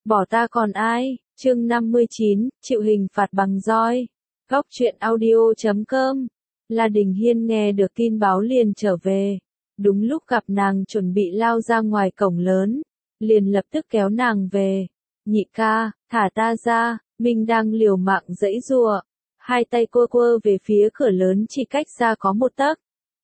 bỏ ta còn ai, chương 59, chịu hình phạt bằng roi. Góc truyện audio.com. La Đình Hiên nghe được tin báo liền trở về. Đúng lúc gặp nàng chuẩn bị lao ra ngoài cổng lớn, liền lập tức kéo nàng về. Nhị ca, thả ta ra, mình đang liều mạng giãy giụa. Hai tay quơ quơ về phía cửa lớn chỉ cách ra có một tấc.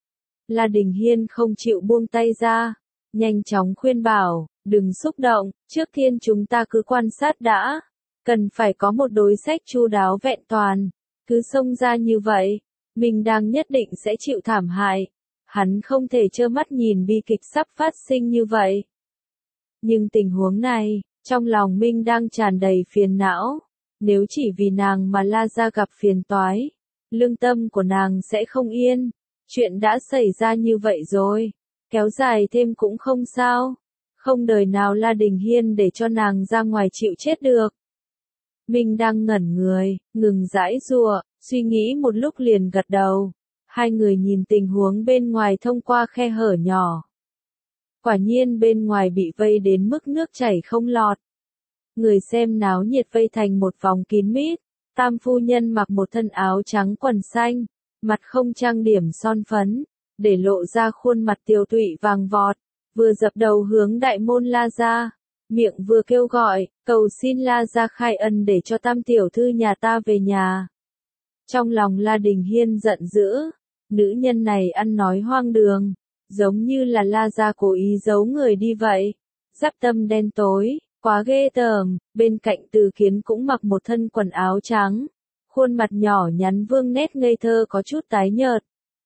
La Đình Hiên không chịu buông tay ra, nhanh chóng khuyên bảo, đừng xúc động, trước tiên chúng ta cứ quan sát đã. Cần phải có một đối sách chu đáo vẹn toàn. Cứ xông ra như vậy, mình đang nhất định sẽ chịu thảm hại. Hắn không thể trơ mắt nhìn bi kịch sắp phát sinh như vậy. Nhưng tình huống này, trong lòng Minh đang tràn đầy phiền não. Nếu chỉ vì nàng mà La gia gặp phiền toái, lương tâm của nàng sẽ không yên. Chuyện đã xảy ra như vậy rồi, kéo dài thêm cũng không sao. Không đời nào La Đình Hiên để cho nàng ra ngoài chịu chết được. Minh đang ngẩn người, ngừng giãy giụa, suy nghĩ một lúc liền gật đầu. Hai người nhìn tình huống bên ngoài thông qua khe hở nhỏ. Quả nhiên bên ngoài bị vây đến mức nước chảy không lọt. Người xem náo nhiệt vây thành một vòng kín mít. Tam phu nhân mặc một thân áo trắng quần xanh, mặt không trang điểm son phấn, để lộ ra khuôn mặt tiều tụy vàng vọt, vừa dập đầu hướng đại môn La gia, miệng vừa kêu gọi, cầu xin La gia khai ân để cho tam tiểu thư nhà ta về nhà. Trong lòng La Đình Hiên giận dữ, nữ nhân này ăn nói hoang đường, giống như là La gia cố ý giấu người đi vậy. Giáp tâm đen tối, quá ghê tởm. Bên cạnh Từ Kiến cũng mặc một thân quần áo trắng, khuôn mặt nhỏ nhắn vương nét ngây thơ có chút tái nhợt.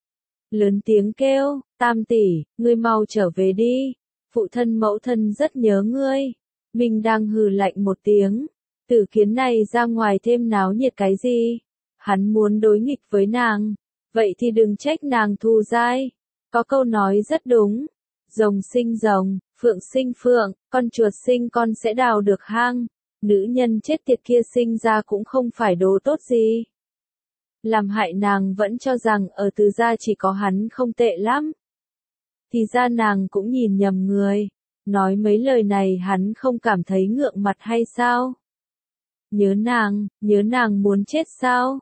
Lớn tiếng kêu, Tam tỷ, ngươi mau trở về đi, phụ thân mẫu thân rất nhớ ngươi. Mình đang hừ lạnh một tiếng, Từ Kiến này ra ngoài thêm náo nhiệt cái gì? Hắn muốn đối nghịch với nàng, vậy thì đừng trách nàng thù dai. Có câu nói rất đúng, rồng sinh rồng, phượng sinh phượng, con chuột sinh con sẽ đào được hang. Nữ nhân chết tiệt kia sinh ra cũng không phải đồ tốt gì. Làm hại nàng vẫn cho rằng ở Từ gia chỉ có hắn không tệ lắm. Thì ra nàng cũng nhìn nhầm người. Nói mấy lời này hắn không cảm thấy ngượng mặt hay sao? Nhớ nàng muốn chết sao?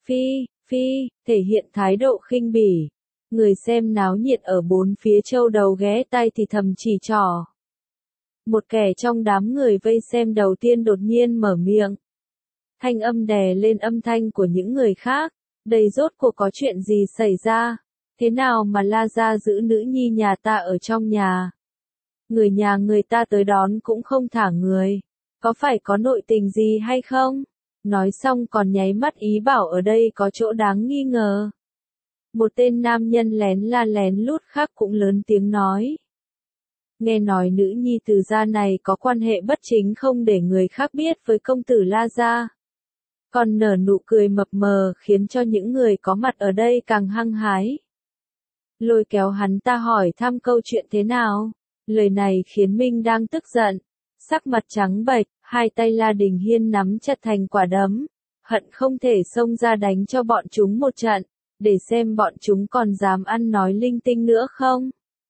Phi, thể hiện thái độ khinh bỉ. Người xem náo nhiệt ở bốn phía châu đầu ghé tai thì thầm chỉ trỏ. Một kẻ trong đám người vây xem đầu tiên đột nhiên mở miệng. Thanh âm đè lên âm thanh của những người khác. Đây rốt cuộc có chuyện gì xảy ra? Thế nào mà La gia giữ nữ nhi nhà ta ở trong nhà? Người nhà người ta tới đón cũng không thả người. Có phải có nội tình gì hay không? Nói xong còn nháy mắt ý bảo ở đây có chỗ đáng nghi ngờ. Một tên nam nhân lén la lén lút khác cũng lớn tiếng nói. Nghe nói nữ nhi Từ gia này có quan hệ bất chính không để người khác biết với công tử La gia. Còn nở nụ cười mập mờ khiến cho những người có mặt ở đây càng hăng hái. Lôi kéo hắn ta hỏi thăm câu chuyện thế nào. Lời này khiến Minh đang tức giận. Sắc mặt trắng bệch, hai tay La Đình Hiên nắm chặt thành quả đấm. Hận không thể xông ra đánh cho bọn chúng một trận. Để xem bọn chúng còn dám ăn nói linh tinh nữa không.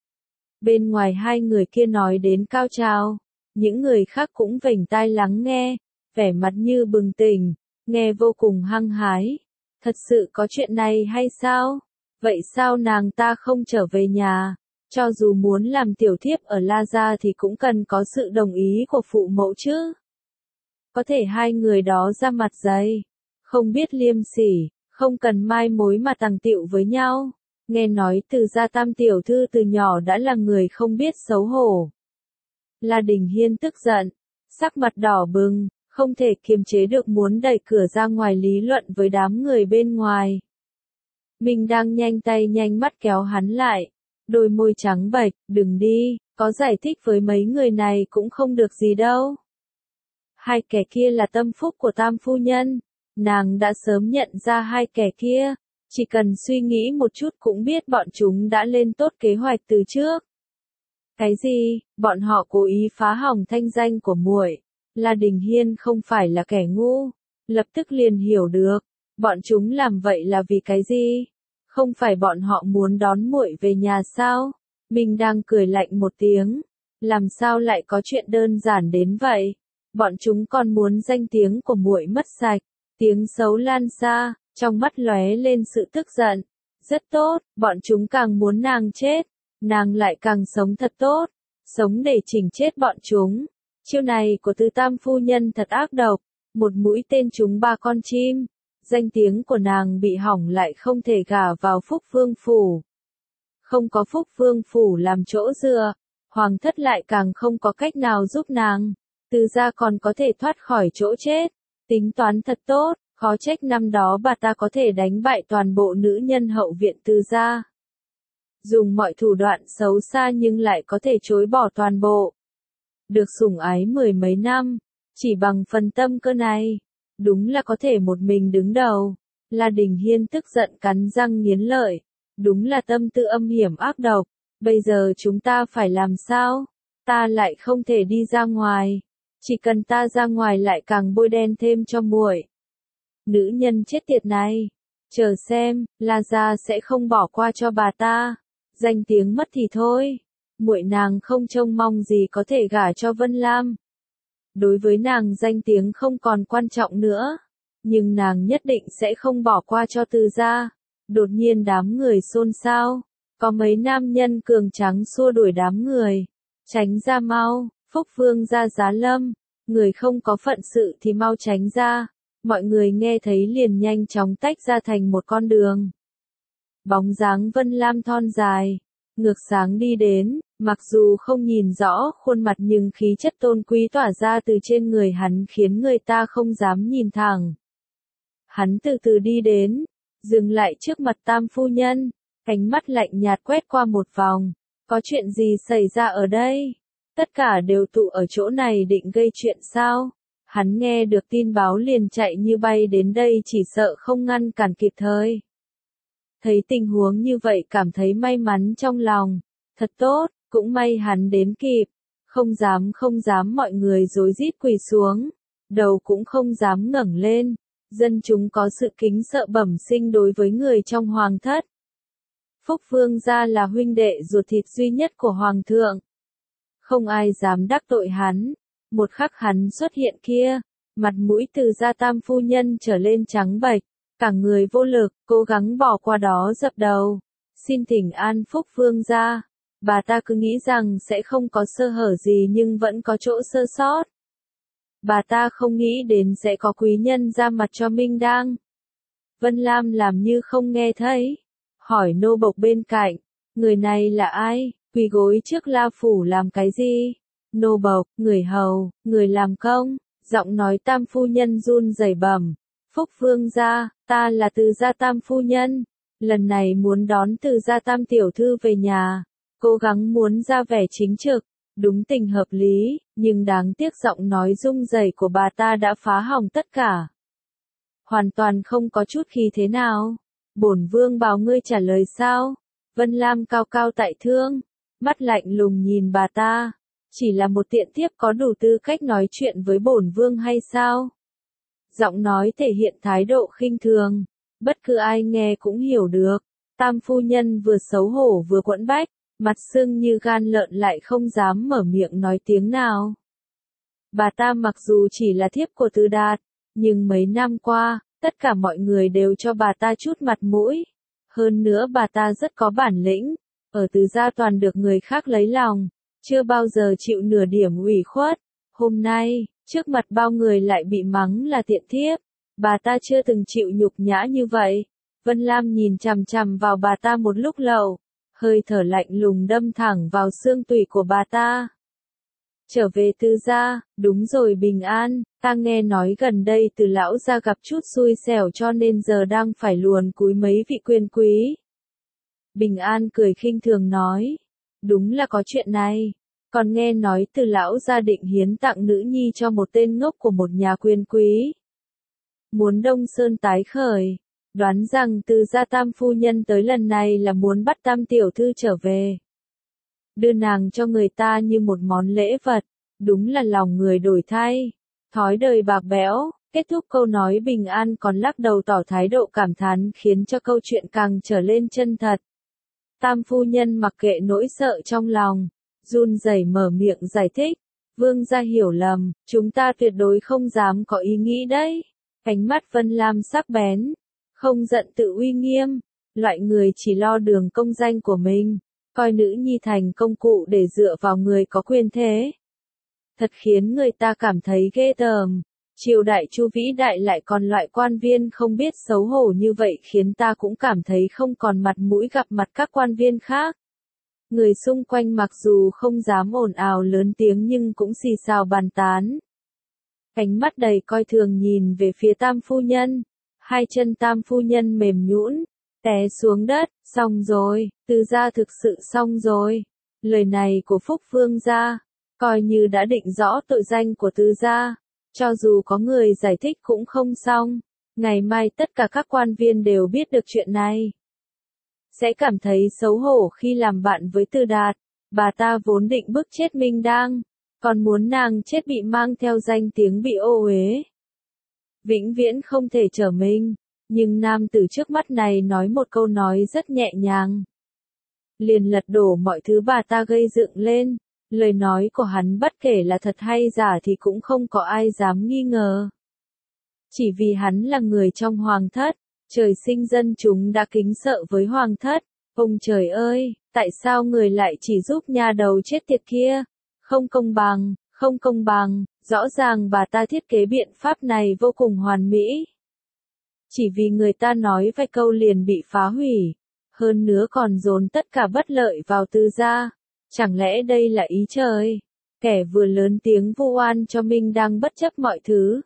Bên ngoài hai người kia nói đến cao trào. Những người khác cũng vểnh tai lắng nghe. Vẻ mặt như bừng tỉnh. Nghe vô cùng hăng hái. Thật sự có chuyện này hay sao? Vậy sao nàng ta không trở về nhà? Cho dù muốn làm tiểu thiếp ở La gia thì cũng cần có sự đồng ý của phụ mẫu chứ. Có thể hai người đó ra mặt dày, không biết liêm sỉ, không cần mai mối mà tàng tiệu với nhau. Nghe nói Từ gia tam tiểu thư từ nhỏ đã là người không biết xấu hổ. La Đình Hiên tức giận, sắc mặt đỏ bừng. Không thể kiềm chế được muốn đẩy cửa ra ngoài lý luận với đám người bên ngoài. Mình đang nhanh tay nhanh mắt kéo hắn lại. Đôi môi trắng bệch, đừng đi, có giải thích với mấy người này cũng không được gì đâu. Hai kẻ kia là tâm phúc của tam phu nhân. Nàng đã sớm nhận ra hai kẻ kia. Chỉ cần suy nghĩ một chút cũng biết bọn chúng đã lên tốt kế hoạch từ trước. Cái gì, bọn họ cố ý phá hỏng thanh danh của muội. La Đình Hiên không phải là kẻ ngu, lập tức liền hiểu được, bọn chúng làm vậy là vì cái gì? Không phải bọn họ muốn đón muội về nhà sao? Mình đang cười lạnh một tiếng, làm sao lại có chuyện đơn giản đến vậy? bọn chúng còn muốn danh tiếng của muội mất sạch, tiếng xấu lan xa, trong mắt lóe lên sự tức giận. Rất tốt, bọn chúng càng muốn nàng chết, nàng lại càng sống thật tốt, sống để chỉnh chết bọn chúng. Chiêu này của Từ Tam phu nhân thật ác độc, một mũi tên trúng ba con chim. Danh tiếng của nàng bị hỏng lại không thể gả vào Phúc Vương phủ. Không có Phúc Vương phủ làm chỗ dựa, hoàng thất lại càng không có cách nào giúp nàng. Từ gia còn có thể thoát khỏi chỗ chết. Tính toán thật tốt, khó trách năm đó bà ta có thể đánh bại toàn bộ nữ nhân hậu viện Từ gia. Dùng mọi thủ đoạn xấu xa nhưng lại có thể chối bỏ toàn bộ. Được sủng ái mười mấy năm, chỉ bằng phần tâm cơ này, đúng là có thể một mình đứng đầu. La Đình Hiên tức giận cắn răng nghiến lợi, đúng là tâm tư âm hiểm ác độc, bây giờ chúng ta phải làm sao? Ta lại không thể đi ra ngoài, chỉ cần ta ra ngoài lại càng bôi đen thêm cho muội. Nữ nhân chết tiệt này, chờ xem, La gia sẽ không bỏ qua cho bà ta, danh tiếng mất thì thôi. Muội nàng không trông mong gì có thể gả cho Vân Lam. Đối với nàng danh tiếng không còn quan trọng nữa, nhưng nàng nhất định sẽ không bỏ qua cho Từ gia. Đột nhiên đám người xôn xao, có mấy nam nhân cường tráng xua đuổi đám người. Tránh ra mau, Phúc Vương gia Giá Lâm, người không có phận sự thì mau tránh ra. Mọi người nghe thấy liền nhanh chóng tách ra thành một con đường. Bóng dáng Vân Lam thon dài, ngược sáng đi đến, mặc dù không nhìn rõ khuôn mặt nhưng khí chất tôn quý tỏa ra từ trên người hắn khiến người ta không dám nhìn thẳng. Hắn từ từ đi đến, dừng lại trước mặt Tam phu nhân, ánh mắt lạnh nhạt quét qua một vòng. Có chuyện gì xảy ra ở đây? Tất cả đều tụ ở chỗ này định gây chuyện sao? Hắn nghe được tin báo liền chạy như bay đến đây chỉ sợ không ngăn cản kịp thời. Thấy tình huống như vậy cảm thấy may mắn trong lòng. Thật tốt, cũng may hắn đến kịp. Không dám mọi người rối rít quỳ xuống. Đầu cũng không dám ngẩng lên. Dân chúng có sự kính sợ bẩm sinh đối với người trong hoàng thất. Phúc Vương gia là huynh đệ ruột thịt duy nhất của hoàng thượng. Không ai dám đắc tội hắn. Một khắc hắn xuất hiện kia, mặt mũi Từ gia Tam phu nhân trở lên trắng bệch, cả người vô lực, cố gắng bỏ qua đó dập đầu. Xin thỉnh an Phúc Vương gia. Bà ta cứ nghĩ rằng sẽ không có sơ hở gì nhưng vẫn có chỗ sơ sót. Bà ta không nghĩ đến sẽ có quý nhân ra mặt cho Minh Đang. Vân Lam làm như không nghe thấy. Hỏi nô bộc bên cạnh, người này là ai, quỳ gối trước La Phủ làm cái gì? Nô bộc, người hầu, người làm công, giọng nói Tam phu nhân run rẩy bẩm. Phúc Vương gia, ta là Từ gia Tam phu nhân, lần này muốn đón Từ gia Tam tiểu thư về nhà, cố gắng muốn ra vẻ chính trực, đúng tình hợp lý, nhưng đáng tiếc giọng nói rung rẩy của bà ta đã phá hỏng tất cả. Hoàn toàn không có chút khí thế nào. Bổn vương bảo ngươi trả lời sao? Vân Lam cao cao tại thượng, mắt lạnh lùng nhìn bà ta. Chỉ là một tiện thiếp có đủ tư cách nói chuyện với bổn vương hay sao? Giọng nói thể hiện thái độ khinh thường, bất cứ ai nghe cũng hiểu được. Tam phu nhân vừa xấu hổ vừa quẫn bách, mặt sưng như gan lợn lại không dám mở miệng nói tiếng nào. Bà ta mặc dù chỉ là thiếp của Từ Đạt, nhưng mấy năm qua, tất cả mọi người đều cho bà ta chút mặt mũi. Hơn nữa bà ta rất có bản lĩnh, ở Từ gia toàn được người khác lấy lòng, chưa bao giờ chịu nửa điểm ủy khuất. Hôm nay, trước mặt bao người lại bị mắng là tiện thiếp, bà ta chưa từng chịu nhục nhã như vậy. Vân Lam nhìn chằm chằm vào bà ta một lúc lâu, hơi thở lạnh lùng đâm thẳng vào xương tủy của bà ta. Trở về Từ gia, đúng rồi Bình An, ta nghe nói gần đây Từ lão gia gặp chút xui xẻo cho nên giờ đang phải luồn cúi mấy vị quyền quý. Bình An cười khinh thường nói, đúng là có chuyện này, còn nghe nói Từ lão gia định hiến tặng nữ nhi cho một tên ngốc của một nhà quyền quý. Muốn Đông Sơn tái khởi, đoán rằng Từ gia Tam phu nhân tới lần này là muốn bắt Tam tiểu thư trở về. Đưa nàng cho người ta như một món lễ vật, đúng là lòng người đổi thay, thói đời bạc bẽo. Kết thúc câu nói Bình An còn lắc đầu tỏ thái độ cảm thán khiến cho câu chuyện càng trở lên chân thật. Tam phu nhân mặc kệ nỗi sợ trong lòng, run rẩy mở miệng giải thích, Vương gia hiểu lầm, chúng ta tuyệt đối không dám có ý nghĩ đấy. Ánh mắt Vân Lam sắc bén, không giận tự uy nghiêm, loại người chỉ lo đường công danh của mình, coi nữ nhi thành công cụ để dựa vào người có quyền thế. Thật khiến người ta cảm thấy ghê tởm. Triều đại Chu vĩ đại lại còn loại quan viên không biết xấu hổ như vậy khiến ta cũng cảm thấy không còn mặt mũi gặp mặt các quan viên khác. Người xung quanh mặc dù không dám ồn ào lớn tiếng nhưng cũng xì xào bàn tán. Ánh mắt đầy coi thường nhìn về phía Tam phu nhân. Hai chân Tam phu nhân mềm nhũn, té xuống đất, xong rồi, Từ gia thực sự xong rồi. Lời này của Phúc Vương gia, coi như đã định rõ tội danh của Từ gia. Cho dù có người giải thích cũng không xong. Ngày mai tất cả các quan viên đều biết được chuyện này. Sẽ cảm thấy xấu hổ khi làm bạn với Từ Đạt. Bà ta vốn định bức chết Minh Đang, còn muốn nàng chết bị mang theo danh tiếng bị ô uế. Vĩnh viễn không thể trở mình. Nhưng nam tử trước mắt này nói một câu nói rất nhẹ nhàng. Liền lật đổ mọi thứ bà ta gây dựng lên. Lời nói của hắn bất kể là thật hay giả thì cũng không có ai dám nghi ngờ. Chỉ vì hắn là người trong hoàng thất, trời sinh dân chúng đã kính sợ với hoàng thất. Ông trời ơi, tại sao người lại chỉ giúp nha đầu chết tiệt kia? Không công bằng, không công bằng, rõ ràng bà ta thiết kế biện pháp này vô cùng hoàn mỹ. Chỉ vì người ta nói vài câu liền bị phá hủy, hơn nữa còn dồn tất cả bất lợi vào Từ gia. Chẳng lẽ đây là ý trời? Kẻ vừa lớn tiếng vu oan cho Minh đang bất chấp mọi thứ.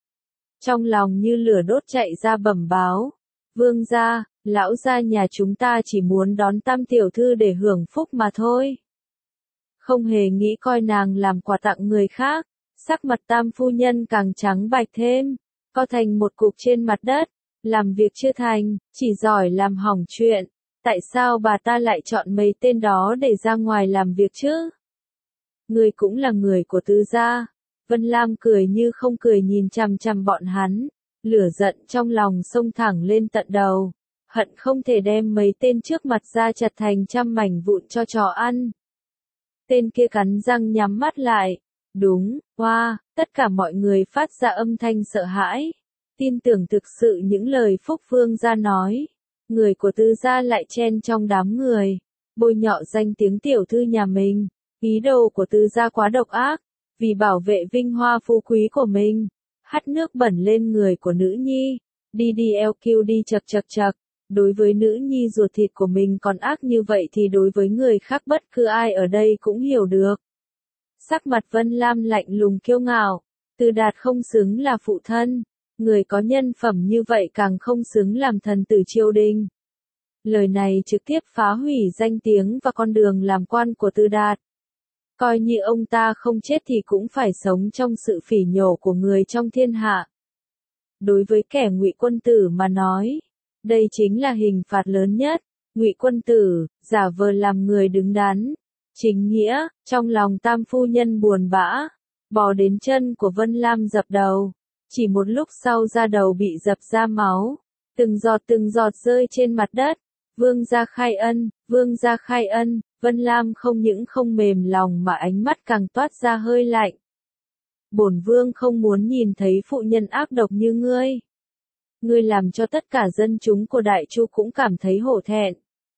Trong lòng như lửa đốt chạy ra bẩm báo. Vương gia, lão gia nhà chúng ta chỉ muốn đón Tam tiểu thư để hưởng phúc mà thôi. Không hề nghĩ coi nàng làm quà tặng người khác. Sắc mặt Tam phu nhân càng trắng bạch thêm. Co thành một cục trên mặt đất. Làm việc chưa thành, chỉ giỏi làm hỏng chuyện. Tại sao bà ta lại chọn mấy tên đó để ra ngoài làm việc chứ? Người cũng là người của Từ gia. Vân Lam cười như không cười nhìn chằm chằm bọn hắn. Lửa giận trong lòng xông thẳng lên tận đầu. Hận không thể đem mấy tên trước mặt ra chặt thành trăm mảnh vụn cho chó ăn. Tên kia cắn răng nhắm mắt lại. Đúng, hoa, tất cả mọi người phát ra âm thanh sợ hãi. Tin tưởng thực sự những lời Phúc Vương gia nói. Người của Từ gia lại chen trong đám người, bôi nhọ danh tiếng tiểu thư nhà mình. Ý đồ của Từ gia quá độc ác, vì bảo vệ vinh hoa phú quý của mình, hắt nước bẩn lên người của nữ nhi, DDLQ đi chật. Đối với nữ nhi ruột thịt của mình còn ác như vậy thì đối với người khác bất cứ ai ở đây cũng hiểu được. Sắc mặt Vân Lam lạnh lùng kiêu ngạo, Từ Đạt không xứng là phụ thân. Người có nhân phẩm như vậy càng không xứng làm thần tử triều đình. Lời này trực tiếp phá hủy danh tiếng và con đường làm quan của Từ Đạt. Coi như ông ta không chết thì cũng phải sống trong sự phỉ nhổ của người trong thiên hạ. Đối với kẻ Ngụy Quân Tử mà nói, đây chính là hình phạt lớn nhất. Ngụy Quân Tử, giả vờ làm người đứng đắn, chính nghĩa, trong lòng Tam phu nhân buồn bã, bò đến chân của Vân Lam dập đầu. Chỉ một lúc sau da đầu bị dập ra máu, từng giọt rơi trên mặt đất. Vương gia khai ân, vương gia khai ân. Vân Lam không những không mềm lòng mà ánh mắt càng toát ra hơi lạnh. Bổn vương không muốn nhìn thấy phụ nhân ác độc như ngươi. Ngươi làm cho tất cả dân chúng của Đại Chu cũng cảm thấy hổ thẹn.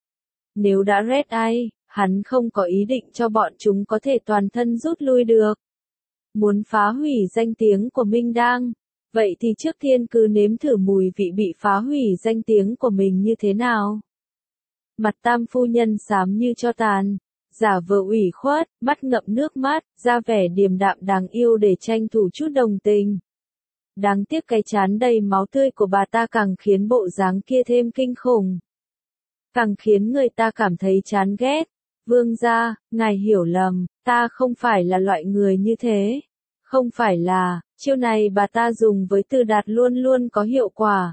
Nếu đã rét ai, hắn không có ý định cho bọn chúng có thể toàn thân rút lui được. Muốn phá hủy danh tiếng của Minh Đang, vậy thì trước tiên cứ nếm thử mùi vị bị phá hủy danh tiếng của mình như thế nào. Mặt Tam phu nhân xám như tro tàn, giả vờ ủy khuất, mắt ngậm nước mắt, ra vẻ điềm đạm đáng yêu để tranh thủ chút đồng tình. Đáng tiếc cái trán đầy máu tươi của bà ta càng khiến bộ dáng kia thêm kinh khủng. Càng khiến người ta cảm thấy chán ghét. Vương gia, ngài hiểu lầm, ta không phải là loại người như thế. Không phải là, chiêu này bà ta dùng với Từ Đạt luôn luôn có hiệu quả.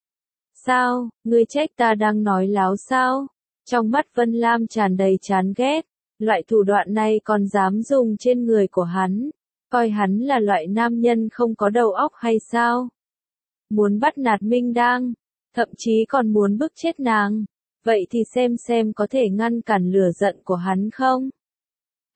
Sao, ngươi trách ta đang nói láo sao? Trong mắt Vân Lam tràn đầy chán ghét, loại thủ đoạn này còn dám dùng trên người của hắn, coi hắn là loại nam nhân không có đầu óc hay sao? Muốn bắt nạt Minh Đang, thậm chí còn muốn bức chết nàng, vậy thì xem có thể ngăn cản lửa giận của hắn không?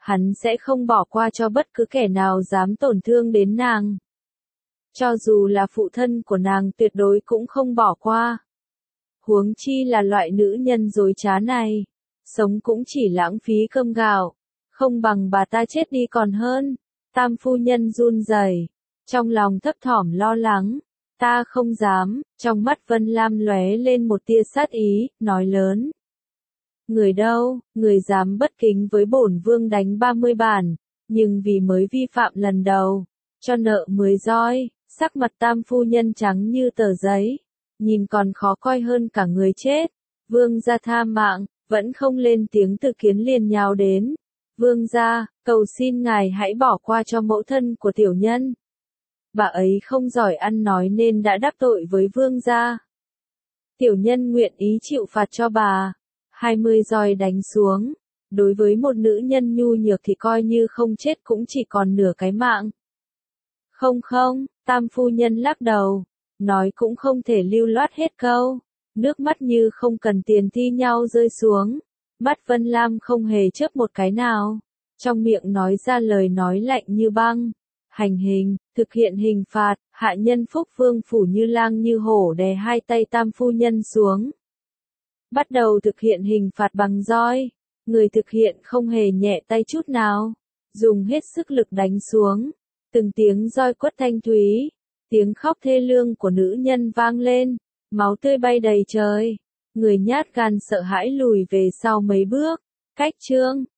hắn sẽ không bỏ qua cho bất cứ kẻ nào dám tổn thương đến nàng. Cho dù là phụ thân của nàng tuyệt đối cũng không bỏ qua. Huống chi là loại nữ nhân dối trá này. Sống cũng chỉ lãng phí cơm gạo. Không bằng bà ta chết đi còn hơn. Tam phu nhân run rẩy, trong lòng thấp thỏm lo lắng. Ta không dám, trong mắt Vân Lam lóe lên một tia sát ý, nói lớn. Người đâu, người dám bất kính với bổn vương đánh 30 bản, nhưng vì mới vi phạm lần đầu, cho nợ 10 roi, sắc mặt tam phu nhân trắng như tờ giấy, nhìn còn khó coi hơn cả người chết. Vương gia tha mạng, vẫn không lên tiếng Từ Kiến liền nhào đến. Vương gia, cầu xin ngài hãy bỏ qua cho mẫu thân của tiểu nhân. Bà ấy không giỏi ăn nói nên đã đắc tội với vương gia. Tiểu nhân nguyện ý chịu phạt cho bà. 20 roi đánh xuống. Đối với một nữ nhân nhu nhược thì coi như không chết cũng chỉ còn nửa cái mạng. Không không, tam phu nhân lắc đầu. Nói cũng không thể lưu loát hết câu. Nước mắt như không cần tiền thi nhau rơi xuống. Mắt Vân Lam không hề chớp một cái nào. Trong miệng nói ra lời nói lạnh như băng. Hành hình, thực hiện hình phạt, hạ nhân Phúc Vương phủ Như Lang như hổ đè hai tay tam phu nhân xuống. Bắt đầu thực hiện hình phạt bằng roi. Người thực hiện không hề nhẹ tay chút nào. Dùng hết sức lực đánh xuống. Từng tiếng roi quất thanh thúy. Tiếng khóc thê lương của nữ nhân vang lên. Máu tươi bay đầy trời. Người nhát gan sợ hãi lùi về sau mấy bước. Cách chương